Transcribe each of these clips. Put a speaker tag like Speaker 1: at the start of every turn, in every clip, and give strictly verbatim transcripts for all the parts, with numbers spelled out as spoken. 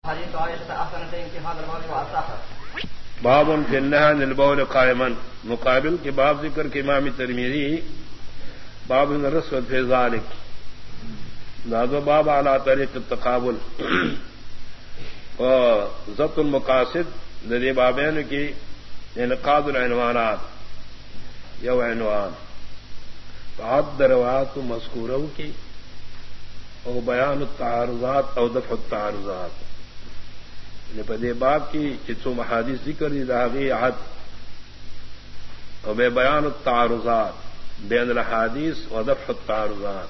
Speaker 1: حديث عائشة أحسنتين في هذا الباب وأصحه.
Speaker 2: باب في النهي عن البول قائما مقابل کے باب ذکر کے امام ترمذی باب الرسول في ذلك ذو باب على طريق التقابل وضبط المقاصد ذي بابين کی انعقاد العنوانات یو عنوان بعد روایات مذکوروں کی اور بیان التعارضات او دفع التعارضات پدے باب کی چتسو محادث ذکر دی داغی عد اور بے بیان التعارضات بین الحادیث و دفع التعارضات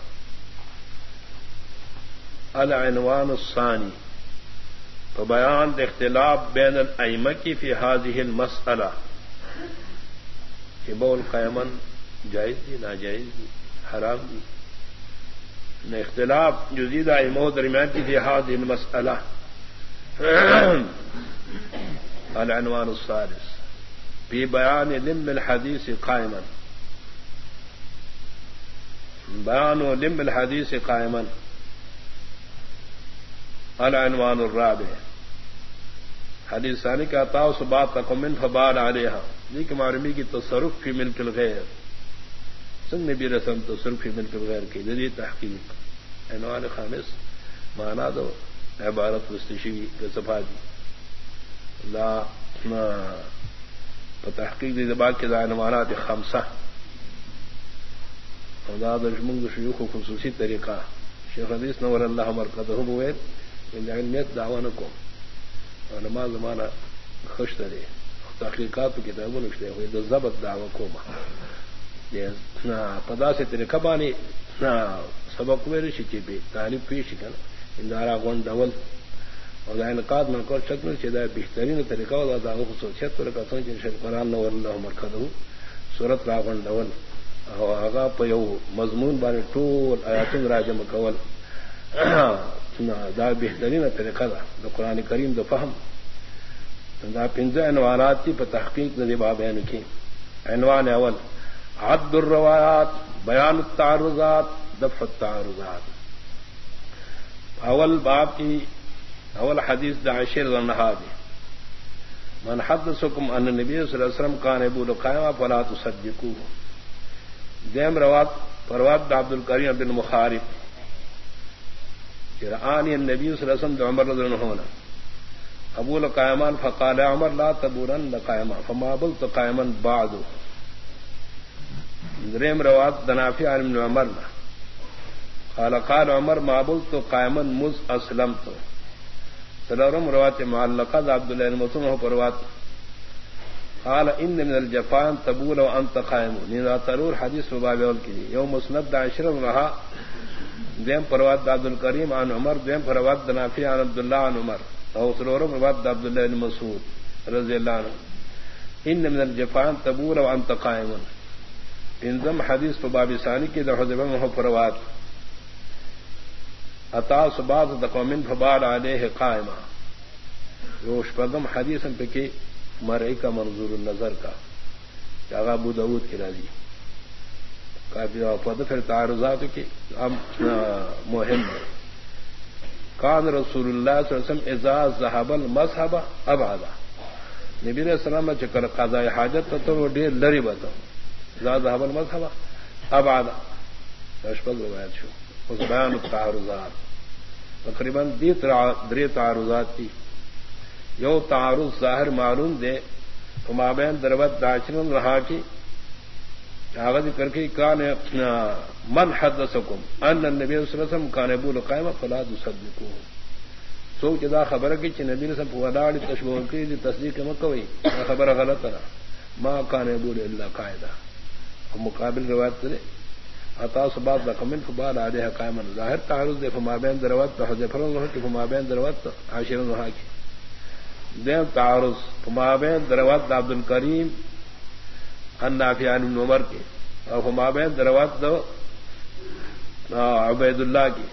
Speaker 2: العنوان الثانی تو بیان اختلاف بین الائمہ کی فی هذه المسئلہ کہ بول قیمن جائز دی ناجائز دی حرام دی اختلاف جدید ائمہ درمیان کی فی هذه المسئلہ العنوان الثالث في بيان لم الحديث قائما بيان لم الحديث قائما العنوان الرابع حدیث ثانی کا عطاء سبات تقم من فبال عليها ذیک معلومی کی تصرف فی ملک الغیر سن نبی رسم تصرف فی ملک الغیر کی جدید تحقیق عنوان خامس معنی دو عبارت مستشی کے صفاتی لا تحقیق دی دباغ کے عنوانات خمسہ خدا دشمن شیوخ و خصوصی طریقہ شیخ حدیث نور اللہ مرکزہ بوید ان علمیت دعوان کو علماء زمانہ خوش ترے تحقیقات کتابوں نشتے ہوئے دو ضبط دعوی کو پدا سے طریقہ بانی سبق میرے شچی پہ تعریف پیش کرنا اندارا گون ڈول اور انعقاد من کو شکل چدا بہترین طریقہ اور داغو خصوصیت پر کتوں جن شر قرآن نور اللہ مرکزہ سورت راغون ڈول اور آغا پیو مضمون بارے ٹول آیاتن راجم کول دا بہترین طریقہ دا, دا قرآن کریم دا فہم دا پنجہ عنوانات کی پر تحقیق ندی بابین کی عنوان اول عد الروایات بیان التعارضات دفع التعارضات اول باب کی اول حدیث دا عشر ذنہادی من حدثکم ان نبی صلی اللہ علیہ وسلم کان ابول قائمہ فلا تصدقوه دیم روات پروات دا عبدالکریم بن مخارب رآنی النبی صلی اللہ علیہ وسلم دا عمر رضی اللہ عنہ ابول قائمان فقال عمر لا تبولن قائما فما بلت قائما بعد دریم روات دا نافع عن عمر قال قال عمر ما بلت قائما مذ اسلمت سلورم روات معلقہ عبد الله بن مسعود پروات قال ان من الجفان تبول وانت قائم نذا ترور حدیث باب اول کی یوم مسند عشر رہا دیم پروات عبد الکریم عن عمر دیم پروات نافع عن عبد الله عن عمر او سلورم روات عبد الله بن مسعود رضی اللہ عنہ ان من الجفان تبول وانت قائم انضم حدیث باب ثانی کی حذیفہ میں پروات عطا سبات تقومن فبال علیہ قائمہ روش پگم حدیث پہ کی مرئی کا منظور النظر کا جاغا ابو داود کی راضی کافی پد پھر تعارضات کی مہم کان رسول اللہ صلی اللہ علیہ وسلم اذا ذهب المذهب ابعد نبی علیہ السلام چکر قضاء حاجت تو وہ ڈیر لری بتا اذا ذهب المذهب ابعد اشبل روایت شو اس بیان التعارضات تقریباً دری تعارضات تھی یو تعارض ظاہر معلوم دے فمابین دروت داچرن رہا کی کاغذ کر کے کان من حدثکم ان النبی صلی اللہ علیہ وسلم کان ابول قائمہ فلا تصدقوه سو جدا خبر کی کہ نبی صلی اللہ علیہ وسلم تشبیہ کی دی تصدیق مکوئی خبر غلط ہے ما کان ابول الا قاعدہ مقابل روایت کرے عطا سبات رقمن فبال علیہ قائما ظاہر تعارض دے فما بین دروات حذیفہ رضی کہ فما بین دروات عاشر رہا کی دیم تعارض فما بین دروات عبد الکریم عن نافع عن عمر کے اور فما بین دروات دو عبید اللہ کی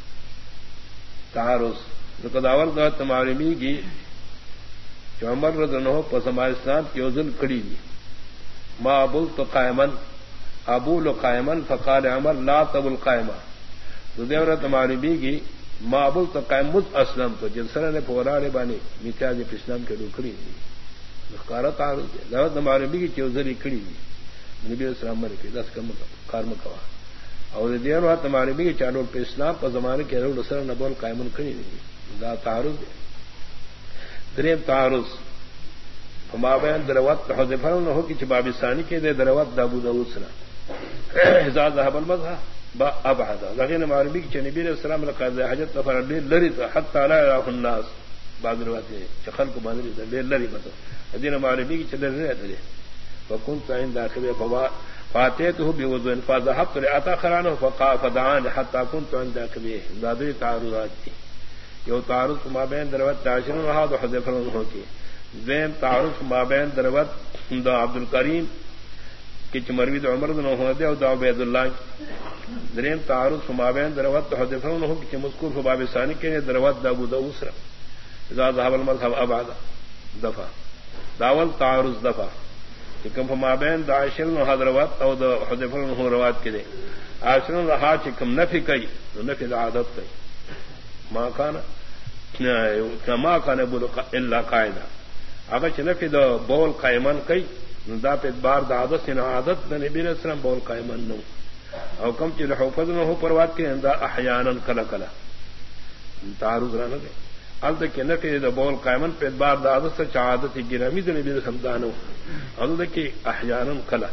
Speaker 2: تعارض قداول دو تمارمی کی جو عمر رضی اللہ عنہ پس ہمارے اسلام کی وزن کھڑی دی ما بلت قائما ابول قائما فقال عمر لا تبل قائما تو دیورت معلومی کی معبول تو قائم مز اسلم تو جنسر نے پوراڑے بانی میتیاج اسلام کے ڈوکڑی کارا تعارض دعوت معربی کی چوزری کڑی نبی السلام مر کے دس کم کارم کوا اور دیر بات معربی کی چالو پہ اسلام پر زمانے کے روڈ سر نبول قائمن کڑی نہیں دا تعارض دریم تعارض مابین دروت حذیفہ نہ ہو کہ باب ثانی کے دے دروت ابو داؤد سنا اذا ذهب المذهب با ابعد لكن معربی کی نبی علیہ السلام لقد حاجت نفر لری حتى لا يراه الناس بعض روایت چخل کو باندې لری مطلب دین معربی کی چلے رہے وكنت عند اخبه فوا فاتيته بوضوء فذهبت لاتاخرانه فقا فدعان حتى كنت عند اخبه ذات تعارضات یو تعارض ما بین دروت عاشر وهذا حذیفہ ہو کی ذم تعارض ما بین دروت دا عبد الکریم کہ مروی عمر بن ہودے اور دا عبید اللہ دریم تعارض ما بین دروت حذیفہ ہو کہ مذکور في باب ثانی کے دروت دا ابو داؤد اذا ذهب المذهب ابعد دفع داول تعارض دفع کم ما بین دا عاشر و حضرات او دا حذیفہ ہو روایت کے دے عاشر رہا چکم نفی کئی نفی دا عادت کئی ما کان کما کان بول الا قاعده اگر چنفی دا بول قائمن کئی دا پہ بار دا عادت سے عادت دا نبی علیہ السلام بول قائمن نو او کم چل حفظ نہ ہو پروات کے دا احیانا کلا کلا تعارض رہنا دے ال تک نفی دا بول قائمن پہ بار دا عادت سے عادت گرامی دا نبی علیہ السلام دانو ال تک احیانا کلا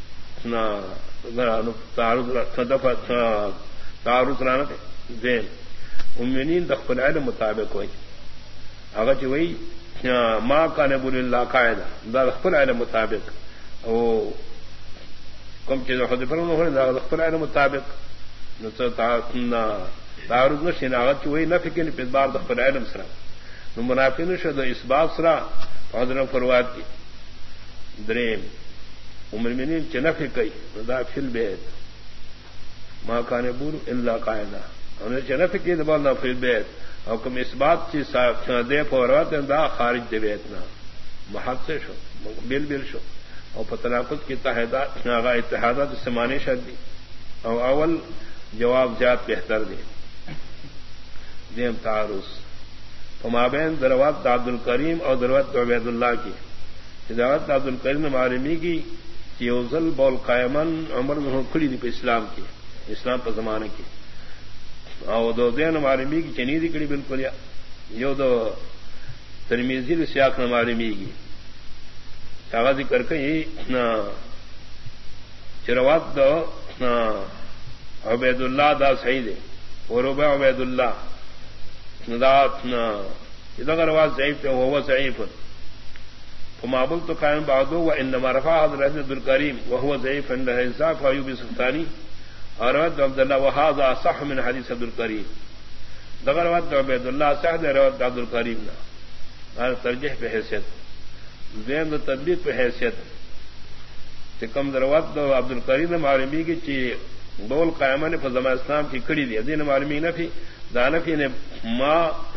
Speaker 2: نا تعارض دفع تعارض رہنا دے دین امینین دخل علم مطابق ہوئی اگر چ وہی ماں کا نبول اللہ قاعدہ دا دخل علم مطابق او کم چیز حذیفہ ہو دا دخل علم مطابق نہ تعارض نشین اگر چ وہی نفی کے پہ بار دخل علم سرا نو منافی نشد اس بات سرا حضرت فروات کی دریم امینین چ نفی کئی دا فی البیت ماں کا نبول اللہ قاعدہ انہیں چنف کی دبال نہ پھر بیت اور کم اس بات کی دے فورات دا خارج دے بیت نہ محد سے شو بل بل شو اور پتناقت کی اتحادات اتحادات سے مانے شدی اور اول جواب زیاد بہتر دے دیم تعارض فمابین دروات عبد الکریم اور دروات عبید اللہ کی ہدایت عبد الکریم معلومی کی یوزل بول قائمن عمر کھڑی دی پہ اسلام کی اسلام پر زمانے کی او دو دین معلومی کی چنی دکڑی بالکل یا یو دو ترمیزی سیاق نہ معلومی کی چاغا ذکر کئی چروات دو عبید اللہ دا سعید اور ربع عبید اللہ ندات اذا رواز ضعیف وهو ضعیف فمابل تو قائم بعدو وانما رفع حضرت عبد الکریم وهو ضعیف عند حساب ایوب السختانی اور عبد اللہ وهذا صح من حدیث عبد الکریم دغر وقت عبید اللہ صح ہے روایت عبد الکریم نہ ترجیح پہ حیثیت ذہن تطبیق پہ حیثیت کہ کم دروات عبد الکریم معلومی کی چی بول قائمہ نے فضمہ اسلام کی کڑی دی دین معلومی نفی دانفی نے ما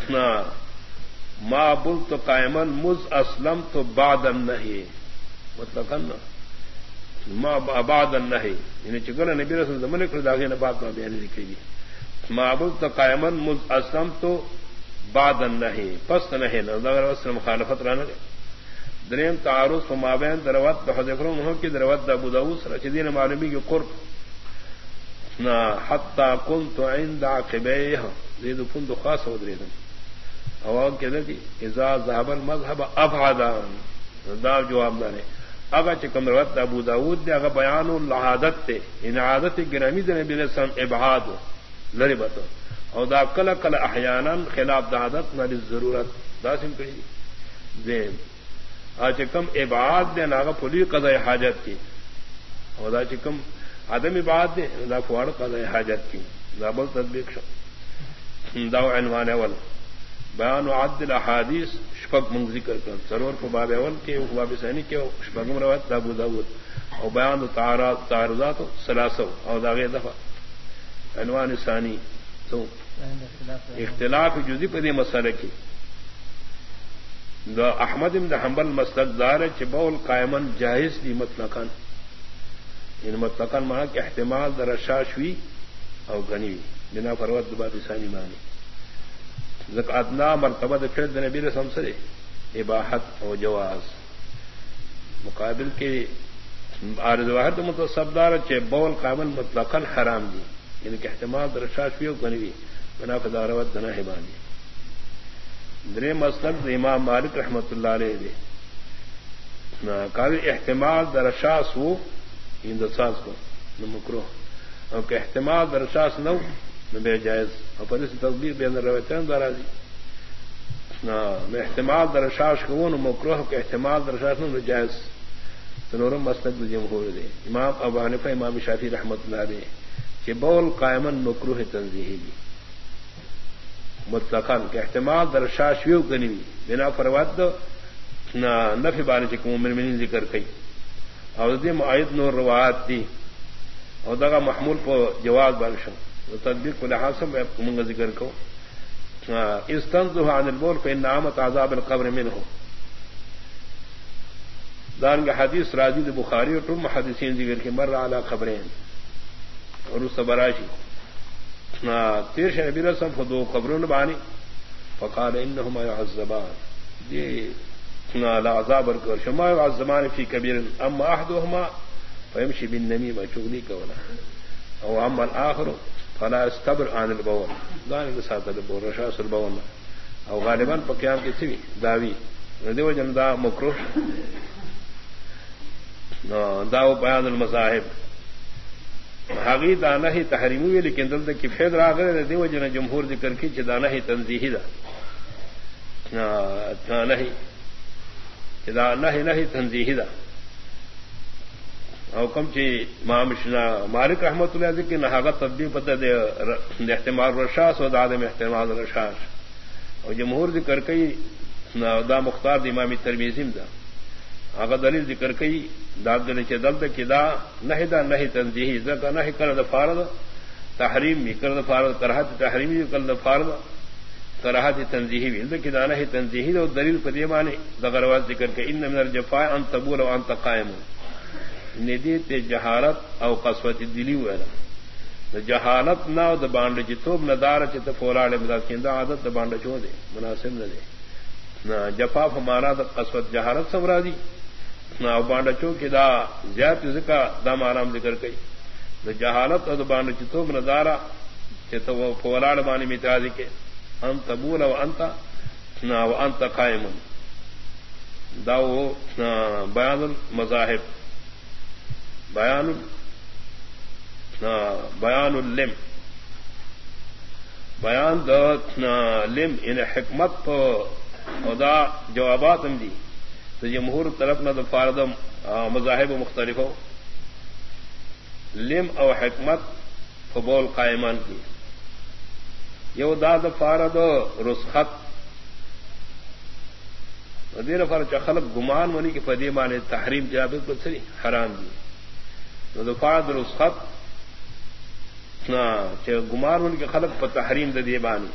Speaker 2: ما بلت قائما مز اسلم تو بعد النہی مطلب کرنا ما بعد النہی یعنی چگل نبی رسول زمانے کو داغے نہ بات میں بیان لکھی گئی ما بلت قائما مز اسلم تو بعد النہی پس نہیں نہ اگر اس مخالفت رہنا دریم تعارض فما بین دروات حذیفہ ہو کی دروات ابو داؤد رشدین معلومی کی قرب نہ حتی كنت عند عقبیہ زید کن خاص ہو درے او کہ دی اذا ذهب المذهب ابعد دا جواب دے اگر چکم روایت ابو داؤد دے اگر بیان العادت تے ان عادت گرامی دے نبی علیہ السلام ابعاد لری بت او دا کل کل احیانا خلاف عادت نہ ضرورت دا سم کہی دے اج کم ابعاد دے ناغ پولی قضاء حاجت کی او دا چکم عدم ابعاد دے دا فوار قضاء حاجت کی دا بل تطبیق شو دا عنوان اول بیان عد الاحادیث شفق من ذکر کر سرور کو باب اول کے باب ثانی کے شفق روایت ابو داؤد اور بیان تعارض تعارضات ثلاثه اور داغه دفعہ عنوان ثانی تو اختلاف جزئی پر یہ مسئلہ کی دا احمد بن حنبل مسلک دار چ بول قائما جائز دی مطلقاً ان مطلقاً معنی کہ احتمال در شاشوی او غنی بنا فروت باب ثانی معنی ادنا مرتبہ فعل نبی رسم سے اباحت و جواز مقابل کے عارض واحد متصبدار چے بول قابل مطلقاً حرام دی یعنی کہ احتمال درشاشوی و کنوی بنا فداروت دنا حبانی درے مسلک امام مالک رحمت اللہ علیہ دے قابل احتمال درشاس ہو اندساس کو نمکرو اور کہ احتمال درشاس نو بے جائز اور پر اس تصدیق بے اندر روایتیں دارا دی میں احتمال درشاش کو نمکرو کہ احتمال درشاس نو جائز تنورم مسلک جمہور دے امام ابو حنیفہ امام شافعی رحمت اللہ علیہ کہ بول قائمن مکروہ تنزیہی دی مطلقاً کہ احتمال درشاش ویو کنی بنا فرواد نفی بانی چکم مومنین ذکر کئی اور دی معید نور روایات دی اور دغا محمول پو جواز بانشن تطبیق کو لحاظ سے منگا ذکر کو استنزہ عن البول فإن عامت عذاب القبر منہ دان کا حدیث راجی بخاری اور تم محدثین ذکر کے مر اعلی خبریں اور اس براشی تیرش نبی رسم فدو قبروں بانی فقال انہما يعذبان یہ العذاب اور شما يعذبان فی کبیر اما احدهما فيمشي بالنميمه چغلی کونا او اما الاخر فلا استبر عن البول دان کے ساتھ البول رشاس البول او غالبا قیام کی تھی داوی دیو جندا مکروہ داو بیان المذاہب حقی دانا ہی تحریمی ہوئی لیکن دل تک کی فید راغر دیو جن جمہور ذکر کی دانا ہی تنزیہی دا نہیں دانا ہی نہیں تنزیہی دا او کم چی مامشنا مالک رحمت اللہ ذکر نحاغت تطبیق پتہ دے احتمال رشاس و دادم احتمال رشاس او جمہور ذکر کی دا مختار دا امام ترمیزیم دا اگر دلیل ذکر کئی داد دل چ دل کی دا نہیں دا نہیں تنزیہی زکا نہیں کرد فارض تحریم بھی کرد فارض کراہت تحریمی بھی کرد فارض کراہت تنزیہی بھی اندر کی دا نہیں تنزیہی دا دلیل پر یہ معنی دغرواز ذکر کہ ان من الجفاء ان تبول و انت قائم ندیت جہالت او قسوت دلی ویلا جہالت نہ دا بانڈ جتوب ندار چت فولاڑ مدد کی عادت دا بانڈ چھو دے مناسب نہ دے نہ جفاف ہمارا دا قسوت جہالت سمرا دی نہ بانڈ چو کی دا زیادہ ذکا دا مارام ذکر کئی دا جہالت اور بانڈ چتوب ندارا چت وہ فولاڑ مانی متازی کے انت بول و انت نہ وہ انت قائم دا وہ بیان المذاہب بیان بیان اللم بیان دا لم ان حکمت دا جوابات ہم دی تو جمہور طرف نہ فاردم مذاہب مختلف ہو لم او حکمت فبول قائمان کی یہ داد فارد رسخت دیر فار چخلق گمان ونی کی فدی مانے تحریم جابت کو سری حرام دی فارد رسخت گمان ون کے خلق پر تحریم دے بانی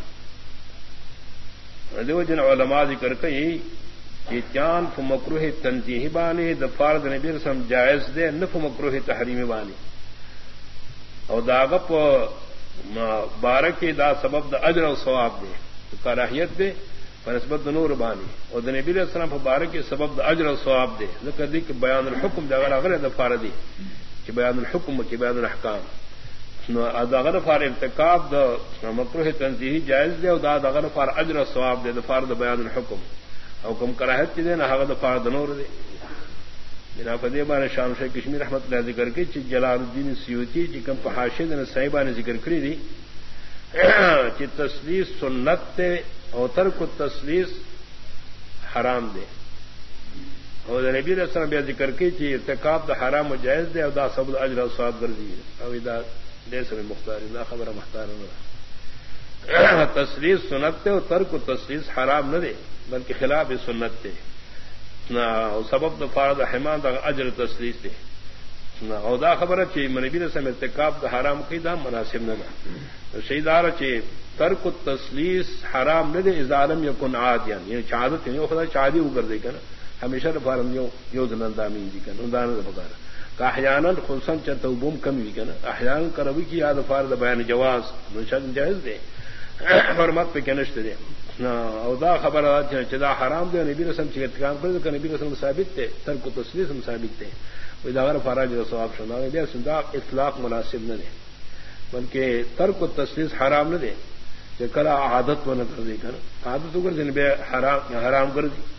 Speaker 2: دیو جن علماء ذکر کئی کہ چاند ف مکروہ تنزیہی بانی د فرض نبی رسم جائز دے نف مکروہ تحریمی بانی اور داغپ بارک دا سبب دا اجر و ثواب دے کراہیت دے فنسبت نور بانی اور د نبی علیہ السلام بارک سبب دا اجر و ثواب دے ذکر دی کہ بیان الحکم دا اگر اگر دا فردی کہ بیان الحکم کی بیان الاحکام اگر فار ارتکاب دا مکروہ تنزیہی جائز دے اور دا اگر فار اجر و ثواب دے دا فار دا بیان الحکم او کم کراہت کی دے نہ دا فار دا نور دے بنا فدی بان شام شیخ کشمیر رحمت اللہ ذکر کی چی جلال الدین سیوطی چی کم پہاشی دے صحیبہ نے ذکر کری دی چی تسلیس سنت تے او ترک التسلیس حرام دے اور نبی علیہ السلام بیا ذکر کی چی ارتکاب دا حرام و جائز دے او دا سبب اجر و ثواب گردی او دا لیس من مختار لا خبر مختار نہ تسلیس سنت تے او ترک التسلیس حرام نہ دے بلکہ خلاف سنت تے نہ سبب دا فارد حمان دا اجر تسلیس دے نہ او دا خبر چی نبی رسم ارتکاب دا حرام کی دا مناسب نہ دا شیدار چی ترک التسلیس حرام نہ دے اذا لم یکن عادیان یعنی چادت یعنی خدا چادی اگر دے کنا ہمیشہ فارم یو یو دنندامین دی کنا اندانا دا بکارا کہ احیانا خلصاً چاہتا بوم کم بھی کنا احیانا کروی کی یاد فارد بیان جواز نشان جائز دے حرمت پہ کنشت دے او دا خبر چدا حرام دے نبی رسم چ ارتکاب کر کہ نبی رسم ثابت تھے ترک و تسلیث ثابت تھے وہ داغر فراج و ثواب شنا دے سندا اطلاق مناسب نہ دے بلکہ ترک و تسلیث حرام نہ دے کہ کلا عادت و نہ کر دے کر عادت کر دے بے حرام حرام کر دی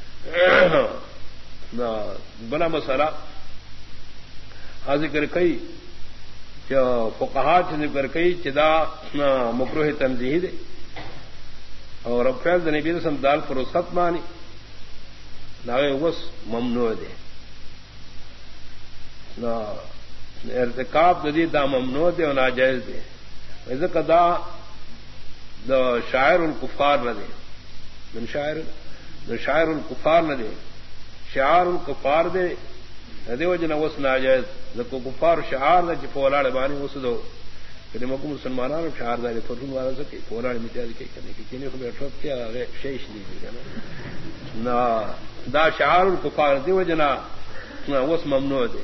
Speaker 2: نہ بلا مسئلہ حاضر کر کئی جو فقہا چ کر کئی چدا مکروہ تنزیہ دے اور فیض نبی رسم دال پر رخصت مانی ناغے وس ممنوع دے نہ ارتکاب ددی دا ممنوع دے اور ناجائز دے ایسا کدا دا شاعر الکفار نہ دے من شاعر دا شاعر الکفار نہ دے شعار الکفار دے دے وجہ نہ وس ناجائز دا کو کفار شعار نہ چ پولاڑ بانی وس دو کہ مکو مسلمانوں شہر دارے فرون والا سکے پوراڑ متیاز کے کرنے کی چینے کو بیٹھو کیا شیش دی نا دا شعار الکفار دی وجنا نا وس ممنوع دے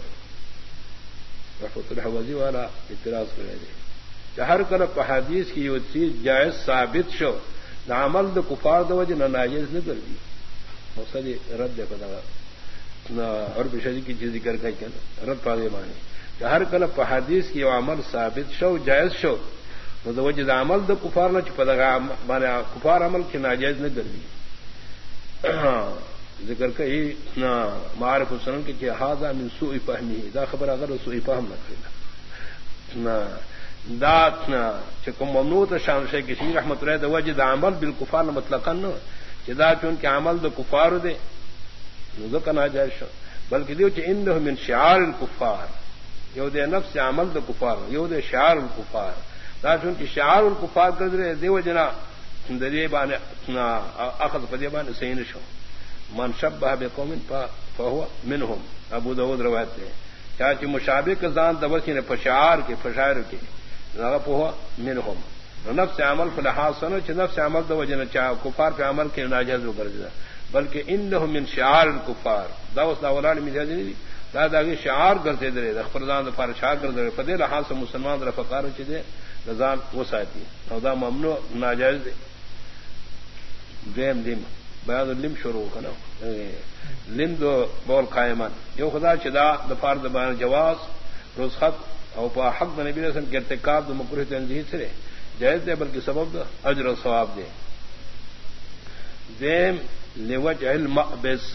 Speaker 2: رحمت الحوازی والا اعتراض کرے دے چہر کر حدیث کی یہ چیز جائز ثابت شو دا عمل دا کفار دا وجنا ناجائز نہ کر دی مقصد رد دے پدا نا اور بشری کی چیز ذکر کہیں کہ رد پا دے مانی ہر کل حدیث کی عمل ثابت شو جائز شو متوجہ عمل دو کفار نہ چپا مانے کفار عمل کی ناجائز نہ کر دی ذکر کہی نہ معارف السنن کے کہ ہاذا من سوء فہمی دا خبر اگر سوء فہم نہ کرنا نہ دات نہ چکم ممنوع شان شیخ کشمیر رحمۃ اللہ دو وجہ عمل بالکفار مطلقاً نہ جدا چون کے عمل دو کفار دے ذکر ناجائز شو بلکہ دیو چ انه من شعار الکفار یو دے نفس عمل د کفار یو دے شعار الکفار دا چون کی شعار الکفار کر دیو جنا دے بانے اخذ پدی بانے سین شو من شبہ بقوم فهو منهم ابو داؤد روایت ہے چاچ مشابہ کے ذات دبسی نے فشعار کے فشاعر کے نہ پہوا منهم نفس عمل فلحاظ سن چ نفس عمل دو جنا چا کفار پہ عمل کے ناجائز کر دیا بلکہ انه من شعار الکفار دا اس دا ولاد مجاز نہیں دادا کی شعار کرتے درے رخردان فار شعار کر دے فدی لحاظ سے مسلمان در فقار چ دے نظام وہ ساتھی او دا ممنوع ناجائز دے دیم دیم بیان لم شروع کنا لم دو بول قائمان یو خدا چدا دفار دبان جواز رزخت او پا حق نبی صلی اللہ علیہ وسلم کے ارتکاب دو مکروہ تنزیہ سے جائز دے بلکہ سبب دا اجر و ثواب دے دیم لوجہ المعبس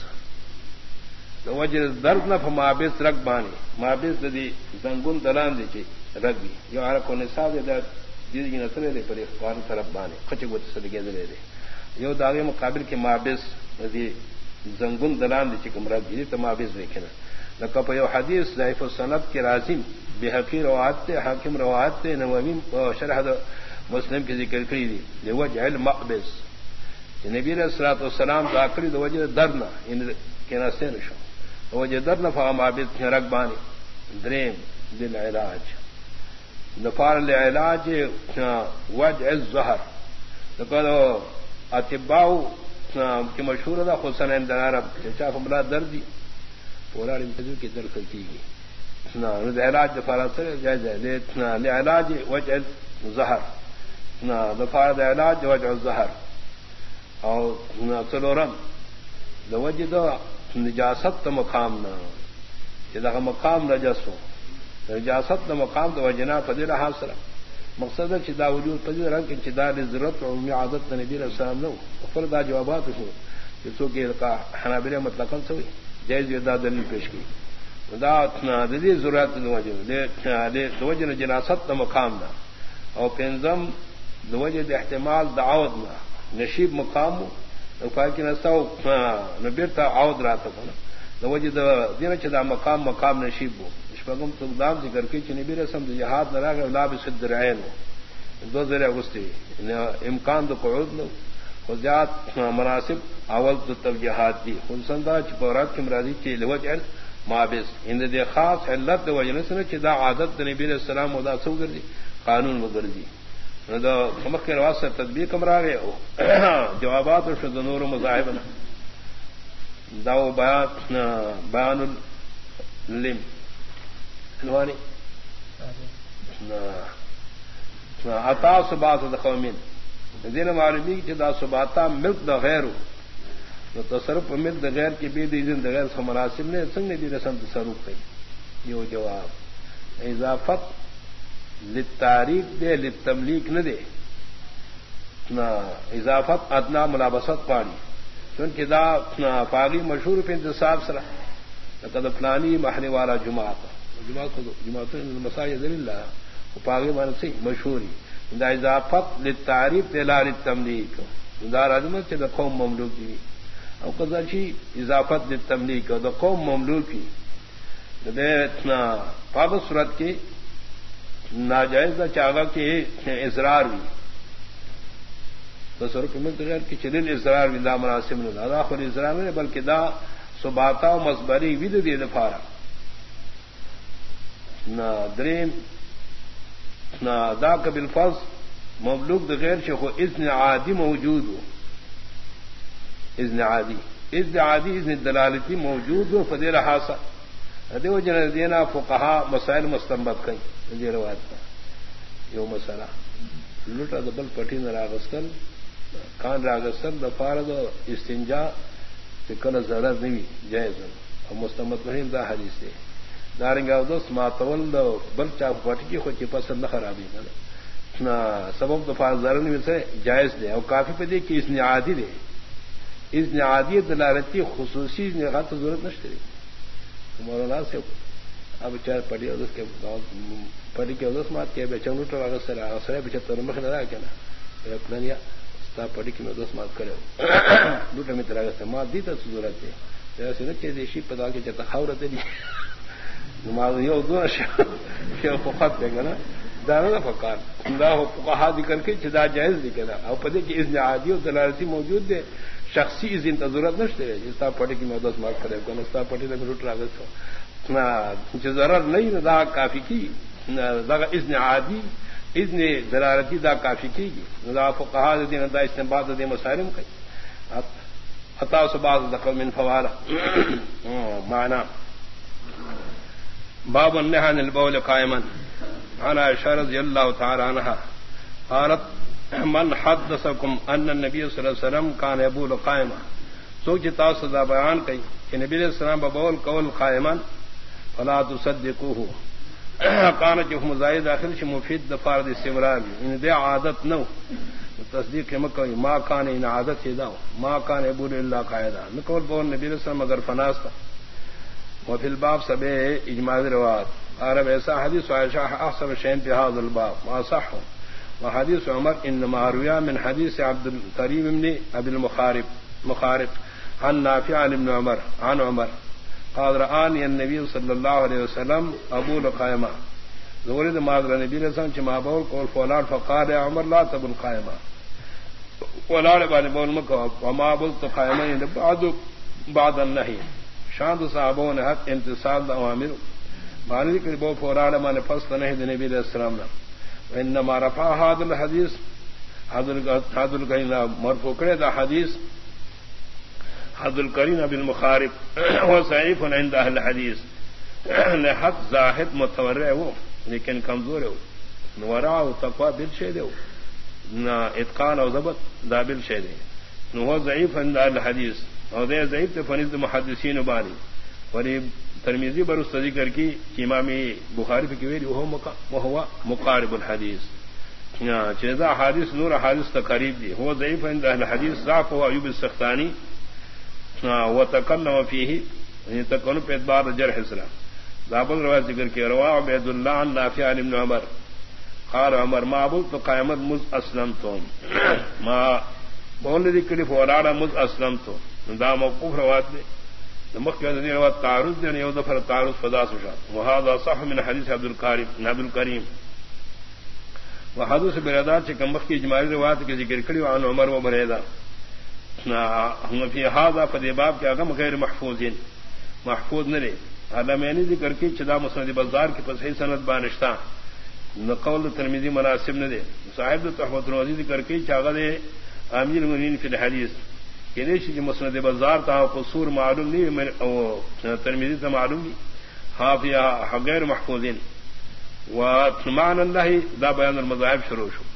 Speaker 2: وجر درد نہ مابس رگ بانی مابس دی زنگون دلان دی چی رگ بھی یو عرق کو نصاب دے دیدی نسلے دے پر اخوان طرف بانے خچے گوت سلگے دلے دے یو داغے مقابل کے مابس دی زنگون دلان دی چی کم رگ دی تو مابس دیکھنا لکہ یو حدیث ضعیف السند کے رازم بحقی روایت تے حاکم روایت تے نووی شرح مسلم کی ذکر کری دی لوجہ المعبس نبی علیہ الصلوۃ والسلام دا کری دو وجہ درنا ان کے نہ سے نشو وجہ در نفع معبد رگ بانی دریم دل علاج نفار العلاج وجع الزہر لقد اتباؤ کی مشہور دا خصن عند العرب چاپ ملا دردی پوراڑی متذو کی در کی گئی نا علاج دفار سے جائز ہے لعلاج وجع الزہر نا دفار علاج وجع الزہر اور سلورم دو وجہ دو نجاست مقام نہ جدا مقام نجس ہو نجاست مقام تو وجنا فضیلہ حاصل مقصد چدا وجود فضیل رنگ کی چدا ضرورت اور عادت نبی علیہ السلام نو فردا جوابات ہو جسو کہ حنابلہ مطلقاً سے جائز ادا دلیل پیش کی دا دلی ضرورت دے وجہ جناست مقام نہ اور پنزم وجہ احتمال دعوت نہ نشیب مقام کی نستا نبیرتا عود رہتا تھا نا وجہ دین چدا مقام مقام نشیب ہو اشفاقم تقدام ذکر کی چ نبی رسم جہاد نہ رہا لا بصد رعین ہو دو ذریعہ گستی امکان دو قعود نو خزیات مناسب اول دو توجیحات دی خنسندہ چپورات کی مرادی چی لوجہ مابس ہند دے خاص علت دو وجہ نسنا چدا عادت نبی علیہ السلام ودا سو گردی قانون وگردی سمک کے رواز سے تدبیر کمرا گئے ہو جوابات اور شد نور مذاہب داو بیان بیان اللم عطا سبات قومین دین معلومی کہ دا سباتا ملک دا غیر ہو تو تصرف ملک دا غیر کی بید اذن دا غیر سے مناسب نے سنگ نے دی رسم تصرف کی یہ جواب اضافت للتعریف دے للتملیک نہ دے نہ اضافت ادنا ملابست پانی چونکہ دا فاغی مشہور پہ انتصاب سرا لقد فلانی محنے والا جماعت جماعت جماعت مساجد اللہ پاغی مان سے مشہوری دا اضافت للتعریف لا للتملیک دا رجمت دا قوم مملوکی او قضا چی اضافت للتملیک دا قوم مملوکی دے اتنا پاک صورت کی ناجائز دا چاگا کی اضرار بھی تصرف ملک غیر کی چلل اضرار بھی دا مناسب نہ دا خود اضرار نہیں بلکہ دا سباتا و مصبری ود دے دفارا نہ دریم نہ دا قبل فرض مملوک دا غیر شیخ اذن عادی موجود ہو اذن عادی اذن عادی اذن دلالتی موجود ہو فدی رہاسا دیو جن دینا فقہا مسائل مستنبت کئی دی روایت کا یو مسئلہ لوٹا دبل پٹی نہ راگستل کان راگستل دفار دو استنجا کل ضرورت نہیں جائز اور مستمت نہیں دا حدیث سے دارنگا دوست ماتول دو بل چاپ پٹکی خود کی پسند نہ خرابی نہ سبب دفار ضرور نہیں سے جائز دے اور کافی پہ دے کہ اس نے عادی دے اس نے عادی دلالتی خصوصی نگاہ تو ضرورت نشتے مولانا سے اب چار پڑی اور کے پڑی کے ادس مات کے بے چنگوٹ اگر سر سر پچہتر مخ نہ کیا نا پلانیا پڑی کی میں دس مات کرے لوٹے میں ترا سے مات دی تو ضرورت ہے ایسے نہ کہ دیشی پتا کے چتا خورت دی نماز یہ دو شیخ فقط دے گا نا دانا فقار دا فقہا ذکر کے چدا جائز ذکر او پدے کہ اذن عادی اور دلالتی موجود دے شخصی اذن تو ضرورت نشتے جستا پڑی کی میں دس مات کرے کو نستا پڑی لگ لوٹ رہا ہے نا ضرورت نہیں دا کافی کی دا اذن عادی اذن دلالتی دا کافی کی گی دا فقہا دین دا استنباط دے مسائل میں کئی عطا سباز دخل من فوالا معنی باب النهي عن البول قائما عن عائشة رضي الله تعالى عنها قالت من حدثكم ان النبي صلى الله عليه وسلم كان يبول قائما سوچ تاس دا بیان کئی کہ نبی علیہ السلام بول قول قائما فلا تصدقوه کان جو مزائد داخل چ مفید دفار دی استمرار ان دے عادت نو تصدیق مکہ ما کان ان عادت دا ما کان يبول الا قاعدا نقول بول نبی علیہ السلام اگر فناس تھا وفي الباب سبع اجماع روایات عرب ایسا حدیث عائشہ احسن شيء في هذا الباب ما صح وحديث عمر انما روى من حديث عبد الكريم بن ابي المخارب مخارب عن نافع عن ابن عمر عن عمر قال رآني النبي صلى الله عليه وسلم ابول قائما ورد ماذا النبي صلى الله عليه وسلم ما بول قول فلان فقال يا عمر لا تبول قائما ولا بال بول مكه وما بولت قائما بعد بعد النهي شاند صحابوں نے حق امتصال دا اوامر معنی کہ وہ فوران من فصل نہیں نبی علیہ السلام نے انما رفع هذا الحديث هذا هذا الكلام مرفوع کرے دا حدیث هذا الكريم بالمخارب هو ضعيف عند اهل الحديث نے حق زاہد متورع ہو لیکن کمزور ہے ورع و تقوی بالشیء ہے نہ اتقان و ضبط دا بالشیء ہے وہ ضعیف عند اهل الحديث اور دے ضعیف تے فنید محدثین بانی ولی ترمذی برست ذکر کی کہ امام بخاری کی ویلی وہ ہوا مقارب الحدیث چیزا حادث نور حادث تقریب دی هو ضعیف عند اهل الحديث ضعف و ایوب السختانی وتکلم فيه یعنی تکلم پہ اعتبار جرح اسلام دابل روایت ذکر کی روا عبید اللہ عن نافع عن ابن عمر قال عمر ما بلت قائمت مذ اسلمتم ما بول ذکر فورانا مذ اسلمتم دا موقوف روایت دے مخکې د دې روایت تعارض دی یو دفعه تعارض فدا شو وهذا صح من حديث عبد الكريم عبد الكريم وحديث بريدات چې کوم مخکې اجماعي روایت کې ذکر کړی عن عمر و بريده هم فی هذا فدباب کې هغه غیر محفوظین محفوظ نه لري علمانی ذکر کې چې دا مسند بازار کې په صحیح سند باندې شتا نو قول ترمذی مناسب نه دی صاحب تحفۃ الوزی ذکر کې چې هغه امیر المؤمنین فی الحدیث کہ مسند بازار تھا قصور معلوم نہیں او ترمذی سے معلوم نہیں حافظ غیر محفوظین و معنى الله دا بیان المذاہب شروع شو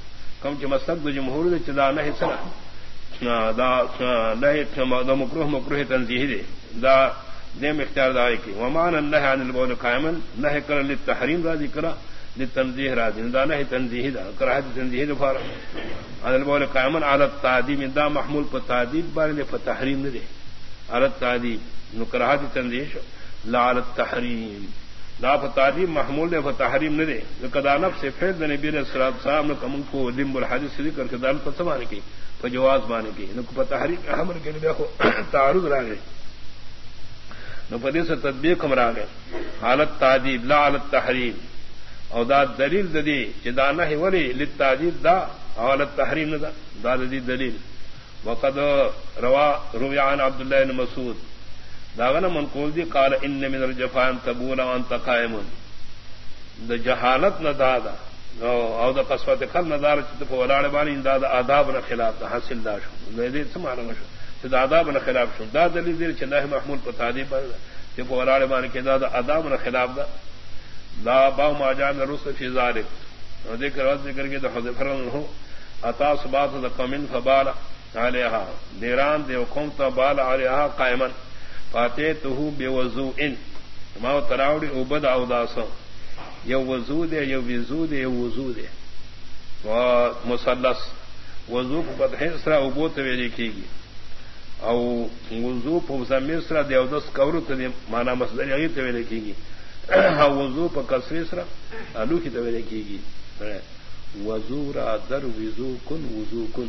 Speaker 2: کم چ مسلک جمہور دے چدا نہ سنا دا نہ مکروہ مکروہ تنزیہی دے دا دیم اختیار دائے کی ومان النهي عن البول قائما نهي کر للتحریم راضی کرا للتنزیہ راضی دا نہ تنزیہی دا کراہت تنزیہی دے فار عن البول قائما على التعدیم دا محمول پر تعدیب بارے دے فتحریم نہ دے على التعدیم نو کراہت تنزیہ لا على التحریم لا فتعدیم محمول دے فتحریم نہ دے قدا نفس فعل نبی علیہ الصلوۃ والسلام نے کم کو ذم الحدیث ذکر کے دال پر سمانے کی فجواز بانے کی نو فتحریم امر کے دیکھو تعارض را گئے نو پدی سے تطبیق ہم راگے حالت تعدیب لا حالت تحریم او دا دلیل ددی جدا نہ ولی للتعدیب دا حالت تحریم دا دا ددی دلیل وقد روا روی عن عبد الله بن مسعود داغنا منقول دی قال ان من الجفان تبول وانت قائم دا جہالت نہ دا دا او دا قصوت خل نہ دار چت کو ولاڑ بانی دا آداب نہ خلاف حاصل دا شو دے سمارا شو آداب نہ خلاف شو دا دلیل دیر چناہ محمول پر تعدیب پر جب ولاڑ مان کے دا آداب نہ خلاف دا لا باو ما جان رسل فی ذلک ذکر اور ذکر کے تو حذفر ہو عطا صبات قوم فبال علیہا دیران دیو قوم تو بال علیہا قائما فاتیتہ بوضوء ما تراوڑی عبد او داسو یو وضو دے یو وضو دے یو وضو دے و مثلث وضو کو فتح اسرا عبوت ویلی کیگی او وضو په ضمیر سره د یودس کورو ته معنا مصدر یې ته ویل کیږي او وضو په کسر سره الو کې ته ویل کیږي وضو را در وضو کن وضو کن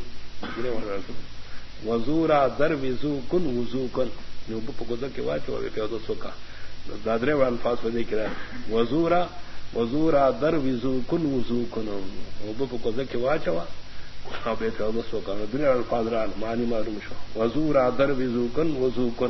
Speaker 2: وضو را در وضو کن وضو کن نو په کوزه کې واچو په یودس وکا دا درې ور الفاظ په دې کې وضو را وضو را در وضو کن وضو کن او په کوزه کې واچو او بے فیض سو کا دنیا الفاظ را معنی معلوم شو وضو را در وضو کن وضو کن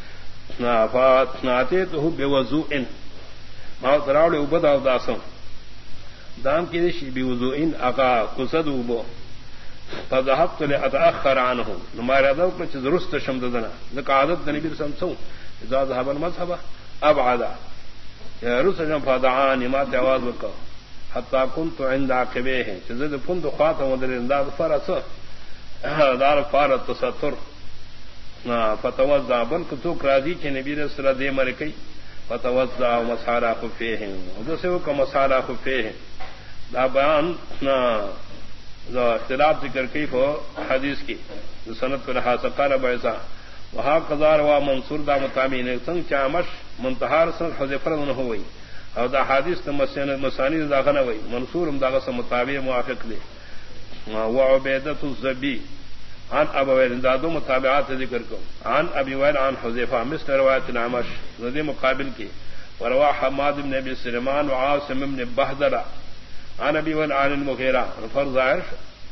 Speaker 2: نافات ناتے تو بے وضو ان ما تراول عبد او داسم دام کی شی بے وضو ان اقا قصد وبو فذهبت لاتاخر عنه نمارا دو کچھ درست شمدنا لقعدت نبی رسول سو اذا ذهب المذهب ابعد یا رسل فدعان ما جواز وکا حتى كنت عند عقبيه جزد فند خاتم ودرنداد فرس دار فار التستر فتوضا بل كتو راضي کہ نبی رسول دے مرکی فتوضا ومسحا خفيه ودسو كمسحا خفيه دا بیان ذا اختلاف ذکر کی فو حدیث کی سند پر حاصل قال بعضا وها قضار و منصور دا متامین سنگ چامش منتہار سن حذفر نہ ہوئی او دا حدیث تمسن مسانی دا غنا وئی منصور دا سم مطابق موافق دے و عبیدۃ الزبی عن ابو وائل دا دو متابعات ذکر کو عن ابي وائل عن حذیفہ مثل روایت العمش ردی مقابل کی وروا حماد بن ابي سليمان وعاصم بن بهدلہ عن ابي وائل عن المغیرہ فرض عرش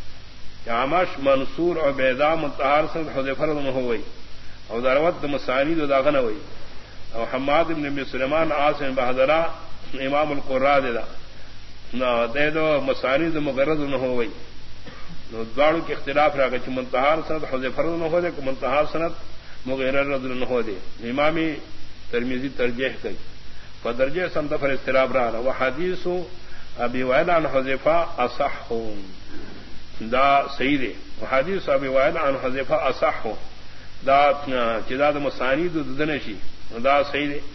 Speaker 2: عمش منصور عبیدہ مطہر سے حذیفہ نہ ہوئی او دا روایت مسانی دا غنا وئی او حماد بن ابي سليمان عاصم بهدلہ امام القراء دے دا نہ دے دو مسانید مغرض نہ ہوئی نو دوڑ کے اختلاف رہا کہ منتہار سند حذیفہ نہ ہو دے کہ منتہار سند مغیرہ رضی نہ ہو دے امامی ترمذی ترجیح کی فدرجہ سند پر اختلاف رہا وہ حدیث ابی وائل عن حذیفہ اصح دا صحیح دے حدیث ابی وائل عن حذیفہ اصح دا جداد مسانید دنشی دا صحیح دے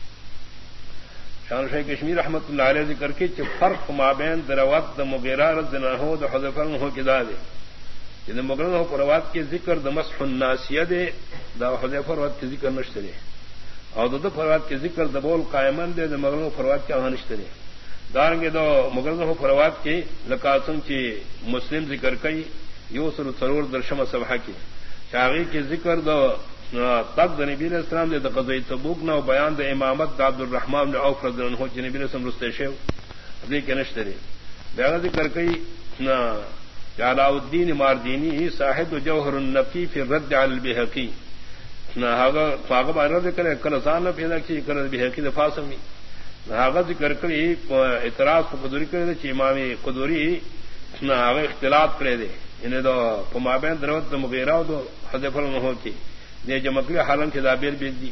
Speaker 2: شان شیخ کشمیر رحمت اللہ علیہ ذکر کی کہ فرق مابین دروات مغیرہ رضی اللہ عنہ دا حذیفہ نہ کی دا دے کہ مغیرہ نہ پروات کے ذکر د مسح الناسیہ دے دا حذیفہ روات کے ذکر نشتے دے اور دو پروات کے ذکر د بول قائمن دے دا مغیرہ پروات کے نشتے دے دارنگے دو مغیرہ نہ پروات کے لقاسم کی مسلم ذکر کئی یوسر سرور درشم صبح کی شاغی کے ذکر دو تب نبی علیہ السلام دے قضیہ تبوک نہ بیان دے امامت عبد الرحمن بن عوف رضی اللہ عنہ نبی علیہ السلام رستے شیو ابھی کہ نشتری بیان ذکر کئی نہ علاء الدین ماردینی صاحب جوہر النفی فی الرد علی البیہقی نہ ہاگا فاغ بارہ ذکر کل سان پیدا کی کل بہقی دفاع سمی نہ ہاگا ذکر کئی اعتراض کو قدوری کرے چ امام قدوری نہ ہاگا اختلاف کرے دے انہیں دو پمابین دروت مغیرہ دو حذیفہ نہ ہو کی دے جمکلی حالن کے دابیر بیچ دی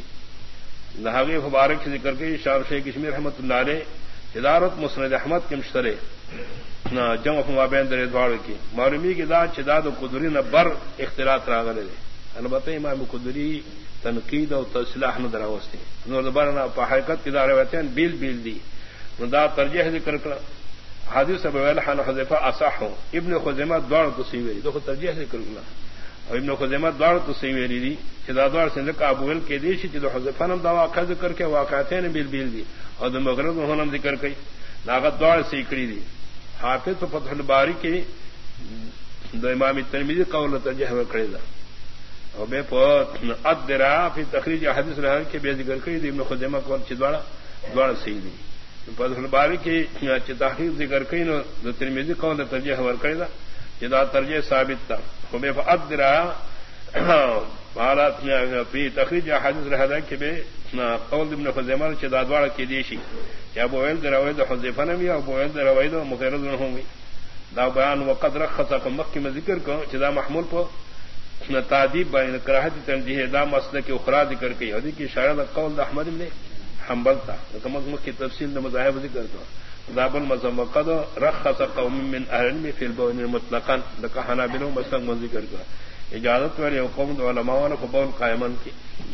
Speaker 2: لہاوی مبارک سے ذکر کے شاہ شیخ کشمیر رحمۃ اللہ علیہ ادارت مسند احمد کے مشترے جمع مابین در دوڑ کی معلومی کی داد چداد و قدری نہ بر اختلاط راغلے البتہ امام قدری تنقید اور تصلاح نہ دراوستی نور نہ حقیقت کی دار وتے بیل بیل دی دا ترجیح ذکر کر حدیث ابو الحن حذیفہ اصح ابن خزیمہ دوڑ تو سیوی دو ترجیح ذکر کر اور ابن خزیمہ دوڑ تو سیوی دی چدا دوڑ سے کا ابو ال کے دیش چ حذیفہ نم دا واقعہ ذکر کے واقعتین بیل بیل دی اور مغرب ہنم ذکر کئی لاغت دوڑ سیکڑی دی حافظ تو فتح الباری کی دو امام ترمذی قول ترجیح کرے دا اور بے پوت ادرا فی تخریج حدیث رہا کے بے ذکر کئی دی ابن خزیمہ کو چدواڑا دوڑ سی دی فتح الباری کی تحقیق ذکر کئی نو دو ترمذی قول ترجیح ور کرے دا جدا ترجیح ثابت تھا وہ بے ادرا حالات فی تخریج حدیث رہا کہ بے قول ابن خزیمہ چدا دوڑ کی دیشی یا بوئل دروید حذیفہ نمی یا بوئل دروید مغیرد نہومی دا بیان وقد رخص مکی میں ذکر کو چدا محمول پو تعدیب بین کراہت تنزیح دا مسئلہ کی اخرى ذکر کی حدی کی اشارہ دا قول دا احمد ابن حنبل تھا کم از مکی تفصیل دا مذاہب ذکر کو دا بالمذہب وقد رخص قوم من اہل علم فی البون مطلقا لکا حنابلو مسلک من ذکر کو اجازت والی قوم دا علماء وانا فبون قائمان کی